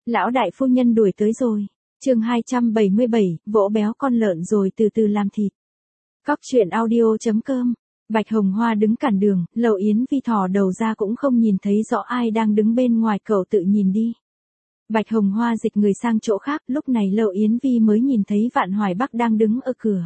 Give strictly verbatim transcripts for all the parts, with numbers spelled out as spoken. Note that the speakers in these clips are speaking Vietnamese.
Lão đại phu nhân đuổi tới rồi. Chương hai trăm bảy mươi bảy, vỗ béo con lợn rồi từ từ làm thịt. Cóc truyện audio chấm com. Bạch Hồng Hoa đứng cản đường, Lầu Yến Vi thò đầu ra cũng không nhìn thấy rõ ai đang đứng bên ngoài, cậu tự nhìn đi. Bạch Hồng Hoa dịch người sang chỗ khác, lúc này Lầu Yến Vi mới nhìn thấy Vạn Hoài Bắc đang đứng ở cửa.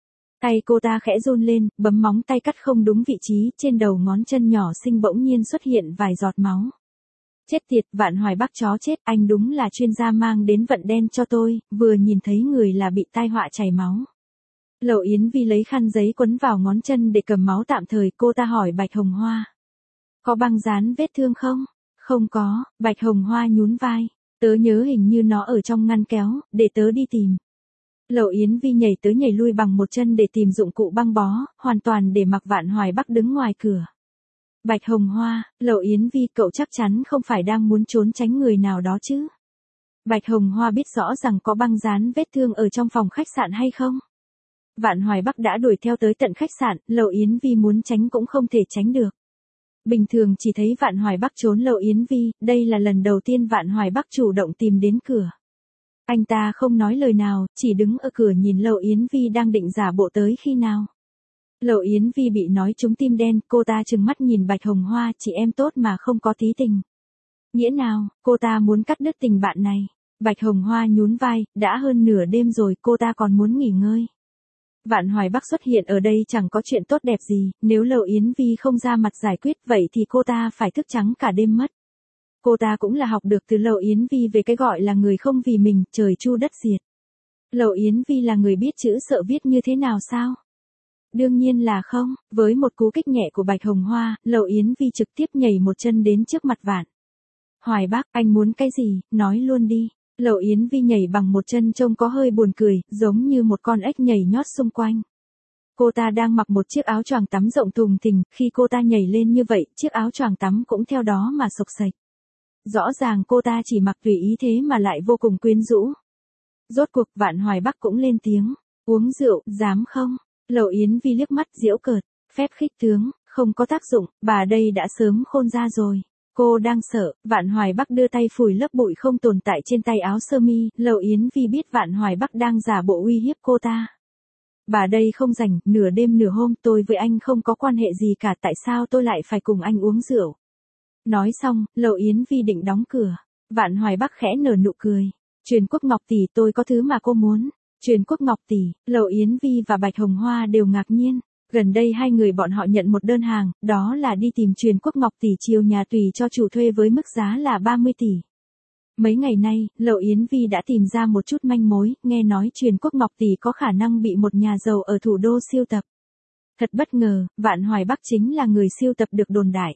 Tay cô ta khẽ run lên, bấm móng tay cắt không đúng vị trí, trên đầu ngón chân nhỏ xinh bỗng nhiên xuất hiện vài giọt máu. Chết tiệt, Vạn Hoài Bắc chó chết, anh đúng là chuyên gia mang đến vận đen cho tôi, vừa nhìn thấy người là bị tai họa chảy máu. Lầu Yến Vi lấy khăn giấy quấn vào ngón chân để cầm máu tạm thời, cô ta hỏi Bạch Hồng Hoa. Có băng dán vết thương không? Không có, Bạch Hồng Hoa nhún vai. Tớ nhớ hình như nó ở trong ngăn kéo, để tớ đi tìm. Lầu Yến Vi nhảy tới nhảy lui bằng một chân để tìm dụng cụ băng bó, hoàn toàn để mặc Vạn Hoài Bắc đứng ngoài cửa. Bạch Hồng Hoa, Lầu Yến Vi, cậu chắc chắn không phải đang muốn trốn tránh người nào đó chứ? Bạch Hồng Hoa biết rõ rằng có băng dán vết thương ở trong phòng khách sạn hay không? Vạn Hoài Bắc đã đuổi theo tới tận khách sạn, Lầu Yến Vi muốn tránh cũng không thể tránh được. Bình thường chỉ thấy Vạn Hoài Bắc trốn Lầu Yến Vi, đây là lần đầu tiên Vạn Hoài Bắc chủ động tìm đến cửa. Anh ta không nói lời nào, chỉ đứng ở cửa nhìn Lầu Yến Vi đang định giả bộ tới khi nào. Lầu Yến Vi bị nói trúng tim đen, cô ta trừng mắt nhìn Bạch Hồng Hoa, chị em tốt mà không có tí tình. Nghĩa nào, cô ta muốn cắt đứt tình bạn này. Bạch Hồng Hoa nhún vai, đã hơn nửa đêm rồi, cô ta còn muốn nghỉ ngơi. Vạn Hoài Bắc xuất hiện ở đây chẳng có chuyện tốt đẹp gì, nếu Lầu Yến Vi không ra mặt giải quyết vậy thì cô ta phải thức trắng cả đêm mất. Cô ta cũng là học được từ Lầu Yến Vi về cái gọi là người không vì mình, trời chu đất diệt. Lầu Yến Vi là người biết chữ sợ viết như thế nào sao? Đương nhiên là không, với một cú kích nhẹ của Bạch Hồng Hoa, Lầu Yến Vi trực tiếp nhảy một chân đến trước mặt Vạn Hoài Bắc, anh muốn cái gì, nói luôn đi. Lầu Yến Vi nhảy bằng một chân trông có hơi buồn cười, giống như một con ếch nhảy nhót xung quanh. Cô ta đang mặc một chiếc áo choàng tắm rộng thùng thình, khi cô ta nhảy lên như vậy, chiếc áo choàng tắm cũng theo đó mà xộc xệch. Rõ ràng cô ta chỉ mặc tùy ý thế mà lại vô cùng quyến rũ. Rốt cuộc Vạn Hoài Bắc cũng lên tiếng, uống rượu, dám không? Lầu Yến Vi liếc mắt giễu cợt, phép khích tướng, không có tác dụng, bà đây đã sớm khôn ra rồi. Cô đang sợ, Vạn Hoài Bắc đưa tay phủi lớp bụi không tồn tại trên tay áo sơ mi, Lầu Yến Vi biết Vạn Hoài Bắc đang giả bộ uy hiếp cô ta. Bà đây không rảnh, nửa đêm nửa hôm tôi với anh không có quan hệ gì cả, tại sao tôi lại phải cùng anh uống rượu? Nói xong, Lầu Yến Vi định đóng cửa. Vạn Hoài Bắc khẽ nở nụ cười. Truyền Quốc Ngọc tỷ, tôi có thứ mà cô muốn. Truyền Quốc Ngọc tỷ, Lầu Yến Vi và Bạch Hồng Hoa đều ngạc nhiên. Gần đây hai người bọn họ nhận một đơn hàng, đó là đi tìm Truyền Quốc Ngọc tỷ chiều nhà tùy cho chủ thuê với mức giá là ba mươi tỷ. Mấy ngày nay, Lầu Yến Vi đã tìm ra một chút manh mối, nghe nói Truyền Quốc Ngọc tỷ có khả năng bị một nhà giàu ở thủ đô siêu tập. Thật bất ngờ, Vạn Hoài Bắc chính là người siêu tập được đồn đại.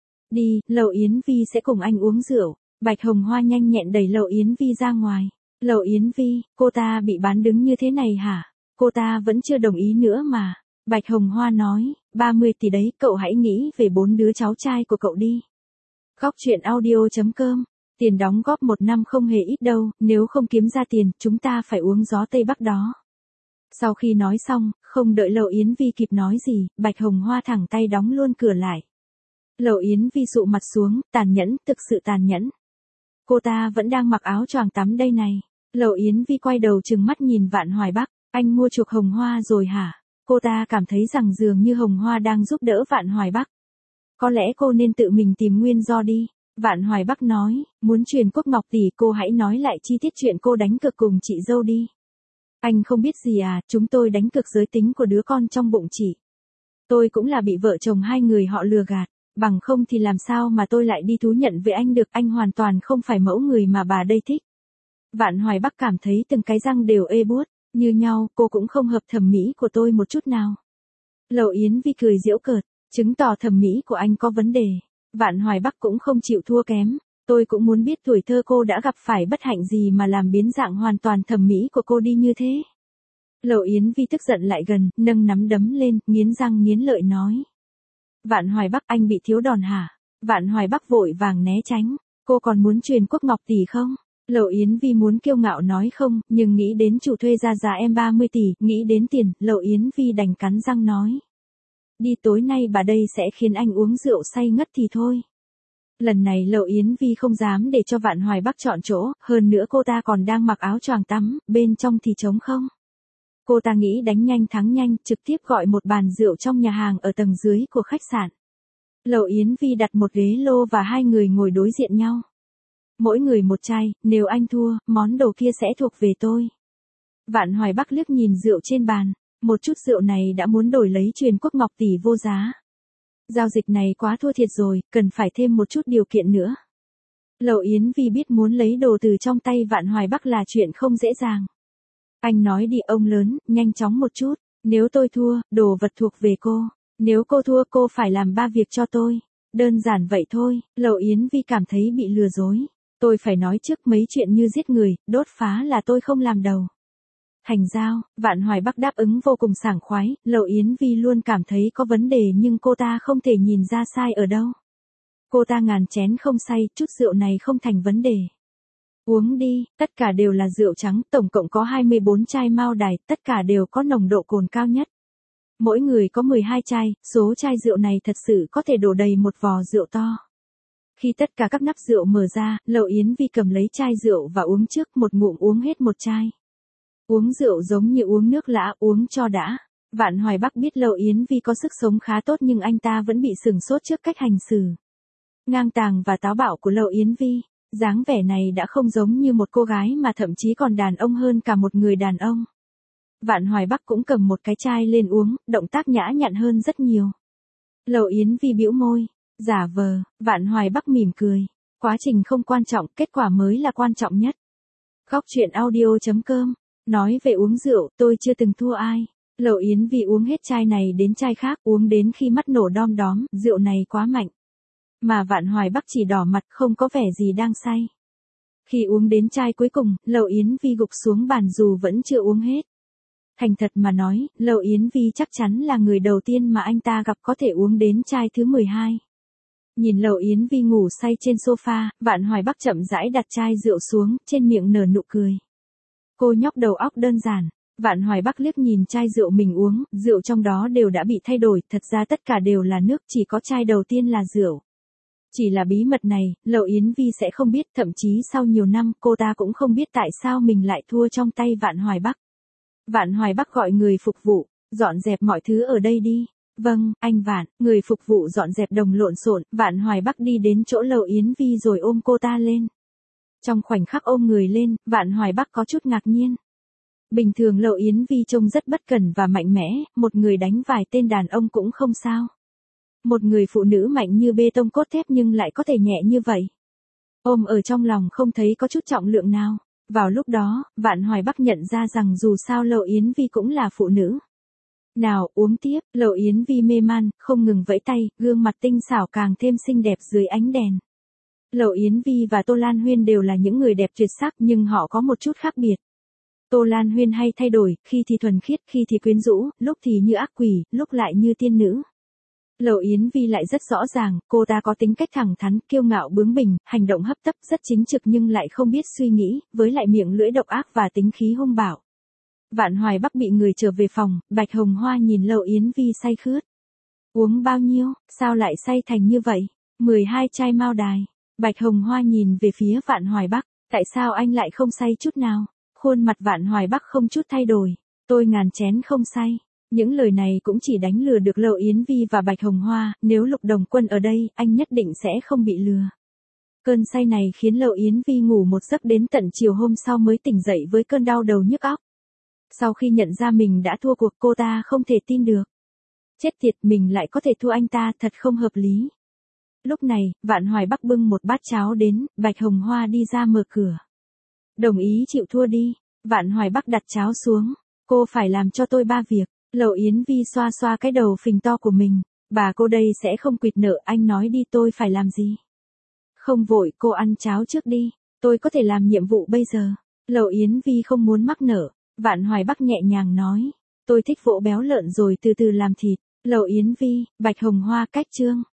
Đi, Lầu Yến Vi sẽ cùng anh uống rượu. Bạch Hồng Hoa nhanh nhẹn đẩy Lầu Yến Vi ra ngoài. Lầu Yến Vi, cô ta bị bán đứng như thế này hả? Cô ta vẫn chưa đồng ý nữa mà. Bạch Hồng Hoa nói, ba mươi tỷ đấy, cậu hãy nghĩ về bốn đứa cháu trai của cậu đi. Cóc truyện audio chấm com. Tiền đóng góp một năm không hề ít đâu, nếu không kiếm ra tiền, chúng ta phải uống gió Tây Bắc đó. Sau khi nói xong, không đợi Lầu Yến Vi kịp nói gì, Bạch Hồng Hoa thẳng tay đóng luôn cửa lại. Lầu Yến Vi sụ mặt xuống, tàn nhẫn, thực sự tàn nhẫn. Cô ta vẫn đang mặc áo choàng tắm đây này. Lầu Yến Vi quay đầu trừng mắt nhìn Vạn Hoài Bắc, anh mua chuộc Hồng Hoa rồi hả? Cô ta cảm thấy rằng dường như Hồng Hoa đang giúp đỡ Vạn Hoài Bắc. Có lẽ cô nên tự mình tìm nguyên do đi. Vạn Hoài Bắc nói, muốn Truyền Quốc Ngọc tỷ, cô hãy nói lại chi tiết chuyện cô đánh cược cùng chị dâu đi. Anh không biết gì à, chúng tôi đánh cược giới tính của đứa con trong bụng chị. Tôi cũng là bị vợ chồng hai người họ lừa gạt. Bằng không thì làm sao mà tôi lại đi thú nhận với anh được, anh hoàn toàn không phải mẫu người mà bà đây thích. Vạn Hoài Bắc cảm thấy từng cái răng đều ê buốt, như nhau, cô cũng không hợp thẩm mỹ của tôi một chút nào. Lầu Yến Vi cười giễu cợt, chứng tỏ thẩm mỹ của anh có vấn đề. Vạn Hoài Bắc cũng không chịu thua kém, tôi cũng muốn biết tuổi thơ cô đã gặp phải bất hạnh gì mà làm biến dạng hoàn toàn thẩm mỹ của cô đi như thế. Lầu Yến Vi tức giận lại gần, nâng nắm đấm lên, nghiến răng nghiến lợi nói. Vạn Hoài Bắc, anh bị thiếu đòn hả? Vạn Hoài Bắc vội vàng né tránh. Cô còn muốn Truyền Quốc Ngọc tỷ không? Lầu Yến Vi muốn kiêu ngạo nói không, nhưng nghĩ đến chủ thuê ra giá em ba mươi tỷ, nghĩ đến tiền, Lầu Yến Vi đành cắn răng nói. Đi, tối nay bà đây sẽ khiến anh uống rượu say ngất thì thôi. Lần này Lậu Yến Vi không dám để cho Vạn Hoài Bắc chọn chỗ, hơn nữa cô ta còn đang mặc áo choàng tắm, bên trong thì trống không. Cô ta nghĩ đánh nhanh thắng nhanh, trực tiếp gọi một bàn rượu trong nhà hàng ở tầng dưới của khách sạn. Lậu Yến Vi đặt một ghế lô và hai người ngồi đối diện nhau. Mỗi người một chai, nếu anh thua, món đồ kia sẽ thuộc về tôi. Vạn Hoài Bắc liếc nhìn rượu trên bàn, một chút rượu này đã muốn đổi lấy Truyền Quốc Ngọc tỷ vô giá. Giao dịch này quá thua thiệt rồi, cần phải thêm một chút điều kiện nữa. Lậu Yến Vi biết muốn lấy đồ từ trong tay Vạn Hoài Bắc là chuyện không dễ dàng. Anh nói đi ông lớn, nhanh chóng một chút, nếu tôi thua, đồ vật thuộc về cô. Nếu cô thua cô phải làm ba việc cho tôi. Đơn giản vậy thôi, Lậu Yến Vi cảm thấy bị lừa dối. Tôi phải nói trước mấy chuyện như giết người, đốt phá là tôi không làm đầu. Thành giao, Vạn Hoài Bắc đáp ứng vô cùng sảng khoái, Lậu Yến Vi luôn cảm thấy có vấn đề nhưng cô ta không thể nhìn ra sai ở đâu. Cô ta ngàn chén không say, chút rượu này không thành vấn đề. Uống đi, tất cả đều là rượu trắng, tổng cộng có hai mươi bốn chai Mao Đài, tất cả đều có nồng độ cồn cao nhất. Mỗi người có mười hai chai, số chai rượu này thật sự có thể đổ đầy một vò rượu to. Khi tất cả các nắp rượu mở ra, Lậu Yến Vi cầm lấy chai rượu và uống trước một ngụm uống hết một chai. Uống rượu giống như uống nước lã, uống cho đã. Vạn Hoài Bắc biết Lậu Yến Vi có sức sống khá tốt nhưng anh ta vẫn bị sửng sốt trước cách hành xử ngang tàng và táo bạo của Lậu Yến Vi. Dáng vẻ này đã không giống như một cô gái mà thậm chí còn đàn ông hơn cả một người đàn ông. Vạn Hoài Bắc cũng cầm một cái chai lên uống, động tác nhã nhặn hơn rất nhiều. Lậu Yến Vi bĩu môi, giả vờ, Vạn Hoài Bắc mỉm cười. Quá trình không quan trọng, kết quả mới là quan trọng nhất. Góc truyện audio chấm com. Nói về uống rượu, tôi chưa từng thua ai. Lậu Yến Vi uống hết chai này đến chai khác, uống đến khi mắt nổ đom đóm, rượu này quá mạnh. Mà Vạn Hoài Bắc chỉ đỏ mặt không có vẻ gì đang say. Khi uống đến chai cuối cùng, Lậu Yến Vi gục xuống bàn dù vẫn chưa uống hết. Thành thật mà nói, Lậu Yến Vi chắc chắn là người đầu tiên mà anh ta gặp có thể uống đến chai thứ mười hai. Nhìn Lậu Yến Vi ngủ say trên sofa, Vạn Hoài Bắc chậm rãi đặt chai rượu xuống, trên miệng nở nụ cười. Cô nhóc đầu óc đơn giản. Vạn Hoài Bắc liếc nhìn chai rượu mình uống, rượu trong đó đều đã bị thay đổi, thật ra tất cả đều là nước, chỉ có chai đầu tiên là rượu. Chỉ là bí mật này, Lậu Yến Vi sẽ không biết, thậm chí sau nhiều năm cô ta cũng không biết tại sao mình lại thua trong tay Vạn Hoài Bắc. Vạn Hoài Bắc gọi người phục vụ, dọn dẹp mọi thứ ở đây đi. Vâng, anh Vạn, người phục vụ dọn dẹp đồng lộn xộn, Vạn Hoài Bắc đi đến chỗ Lậu Yến Vi rồi ôm cô ta lên. Trong khoảnh khắc ôm người lên, Vạn Hoài Bắc có chút ngạc nhiên. Bình thường Lậu Yến Vi trông rất bất cẩn và mạnh mẽ, một người đánh vài tên đàn ông cũng không sao. Một người phụ nữ mạnh như bê tông cốt thép nhưng lại có thể nhẹ như vậy. Ôm ở trong lòng không thấy có chút trọng lượng nào. Vào lúc đó, Vạn Hoài Bắc nhận ra rằng dù sao Lậu Yến Vi cũng là phụ nữ. Nào, uống tiếp, Lậu Yến Vi mê man, không ngừng vẫy tay, gương mặt tinh xảo càng thêm xinh đẹp dưới ánh đèn. Lậu Yến Vi và Tô Lan Huyên đều là những người đẹp tuyệt sắc nhưng họ có một chút khác biệt. Tô Lan Huyên hay thay đổi, khi thì thuần khiết, khi thì quyến rũ, lúc thì như ác quỷ, lúc lại như tiên nữ. Lậu Yến Vi lại rất rõ ràng, cô ta có tính cách thẳng thắn, kiêu ngạo bướng bỉnh, hành động hấp tấp, rất chính trực nhưng lại không biết suy nghĩ, với lại miệng lưỡi độc ác và tính khí hung bạo. Vạn Hoài Bắc bị người trở về phòng, Bạch Hồng Hoa nhìn Lậu Yến Vi say khướt. Uống bao nhiêu, sao lại say thành như vậy? mười hai chai Mao Đài. Bạch Hồng Hoa nhìn về phía Vạn Hoài Bắc, tại sao anh lại không say chút nào? Khuôn mặt Vạn Hoài Bắc không chút thay đổi, tôi ngàn chén không say. Những lời này cũng chỉ đánh lừa được Lậu Yến Vi và Bạch Hồng Hoa, nếu Lục Đồng Quân ở đây, anh nhất định sẽ không bị lừa. Cơn say này khiến Lậu Yến Vi ngủ một giấc đến tận chiều hôm sau mới tỉnh dậy với cơn đau đầu nhức óc. Sau khi nhận ra mình đã thua cuộc cô ta không thể tin được. Chết tiệt, mình lại có thể thua anh ta, thật không hợp lý. Lúc này, Vạn Hoài Bắc bưng một bát cháo đến, Bạch Hồng Hoa đi ra mở cửa. Đồng ý chịu thua đi. Vạn Hoài Bắc đặt cháo xuống. Cô phải làm cho tôi ba việc. Lậu Yến Vi xoa xoa cái đầu phình to của mình. Bà cô đây sẽ không quỵt nợ, anh nói đi tôi phải làm gì. Không vội, cô ăn cháo trước đi. Tôi có thể làm nhiệm vụ bây giờ. Lậu Yến Vi không muốn mắc nợ. Vạn Hoài Bắc nhẹ nhàng nói. Tôi thích vỗ béo lợn rồi từ từ làm thịt. Lậu Yến Vi, Bạch Hồng Hoa cách chương.